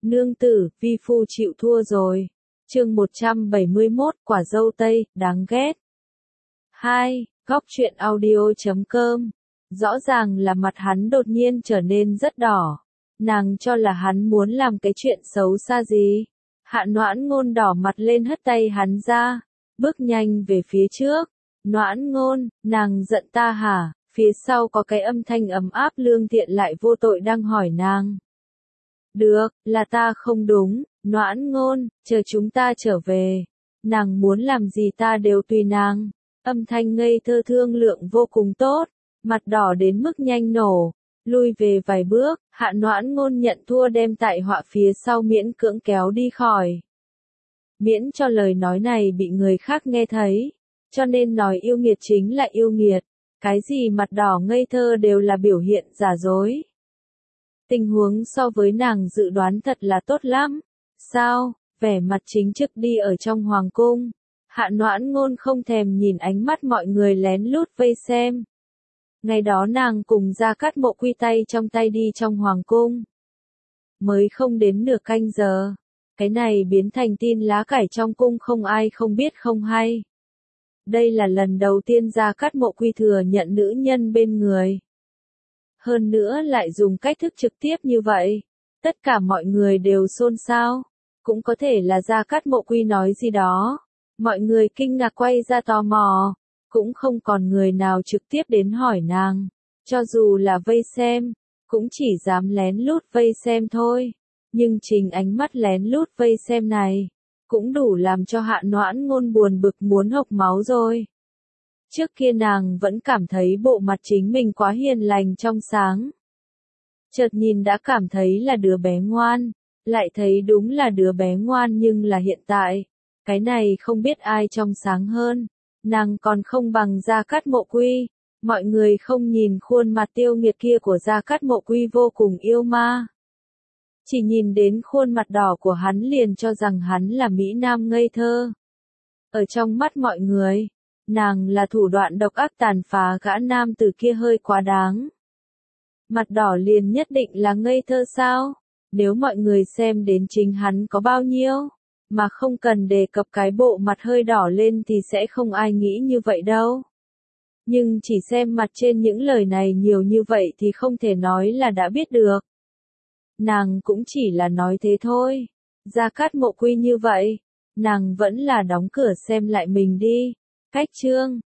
Nương tử, vi phu chịu thua rồi. Chương 171, quả dâu tây, đáng ghét. 2. Góc truyện audio.com. Rõ ràng là mặt hắn đột nhiên trở nên rất đỏ. Nàng cho là hắn muốn làm cái chuyện xấu xa gì. Hạ Noãn Ngôn đỏ mặt lên hất tay hắn ra, bước nhanh về phía trước. Noãn Ngôn, nàng giận ta hả? Phía sau có cái âm thanh ấm áp lương thiện lại vô tội đang hỏi nàng. Được, là ta không đúng, Noãn Ngôn, chờ chúng ta trở về. Nàng muốn làm gì ta đều tùy nàng. Âm thanh ngây thơ thương lượng vô cùng tốt, mặt đỏ đến mức nhanh nổ. Lui về vài bước, Hạ Noãn Ngôn nhận thua đem tại họa phía sau miễn cưỡng kéo đi khỏi. Miễn cho lời nói này bị người khác nghe thấy, cho nên nói yêu nghiệt chính là yêu nghiệt, cái gì mặt đỏ ngây thơ đều là biểu hiện giả dối. Tình huống so với nàng dự đoán thật là tốt lắm. Sao, vẻ mặt chính trực đi ở trong hoàng cung. Hạ Noãn Ngôn không thèm nhìn ánh mắt mọi người lén lút vây xem. Ngày đó nàng cùng Gia Cát Mộ Quy tay trong tay đi trong hoàng cung. Mới không đến nửa canh giờ. Cái này biến thành tin lá cải trong cung không ai không biết không hay. Đây là lần đầu tiên Gia Cát Mộ Quy thừa nhận nữ nhân bên người. Hơn nữa lại dùng cách thức trực tiếp như vậy. Tất cả mọi người đều xôn xao. Cũng có thể là Gia Cát Mộ Quy nói gì đó. Mọi người kinh ngạc quay ra tò mò. Cũng không còn người nào trực tiếp đến hỏi nàng. Cho dù là vây xem, cũng chỉ dám lén lút vây xem thôi. Nhưng chính ánh mắt lén lút vây xem này, cũng đủ làm cho Hạ Noãn Ngôn buồn bực muốn hộc máu rồi. Trước kia nàng vẫn cảm thấy bộ mặt chính mình quá hiền lành trong sáng. Chợt nhìn đã cảm thấy là đứa bé ngoan, lại thấy đúng là đứa bé ngoan nhưng là hiện tại. Cái này không biết ai trong sáng hơn. Nàng còn không bằng Gia Cát Mộ Quy. Mọi người không nhìn khuôn mặt tiêu nghiệt kia của Gia Cát Mộ Quy vô cùng yêu ma. Chỉ nhìn đến khuôn mặt đỏ của hắn liền cho rằng hắn là mỹ nam ngây thơ. Ở trong mắt mọi người, nàng là thủ đoạn độc ác tàn phá gã nam từ kia hơi quá đáng. Mặt đỏ liền nhất định là ngây thơ sao? Nếu mọi người xem đến chính hắn có bao nhiêu, mà không cần đề cập cái bộ mặt hơi đỏ lên thì sẽ không ai nghĩ như vậy đâu. Nhưng chỉ xem mặt trên những lời này nhiều như vậy thì không thể nói là đã biết được. Nàng cũng chỉ là nói thế thôi. Gia Cát Mộ Quy như vậy, nàng vẫn là đóng cửa xem lại mình đi. Cách chương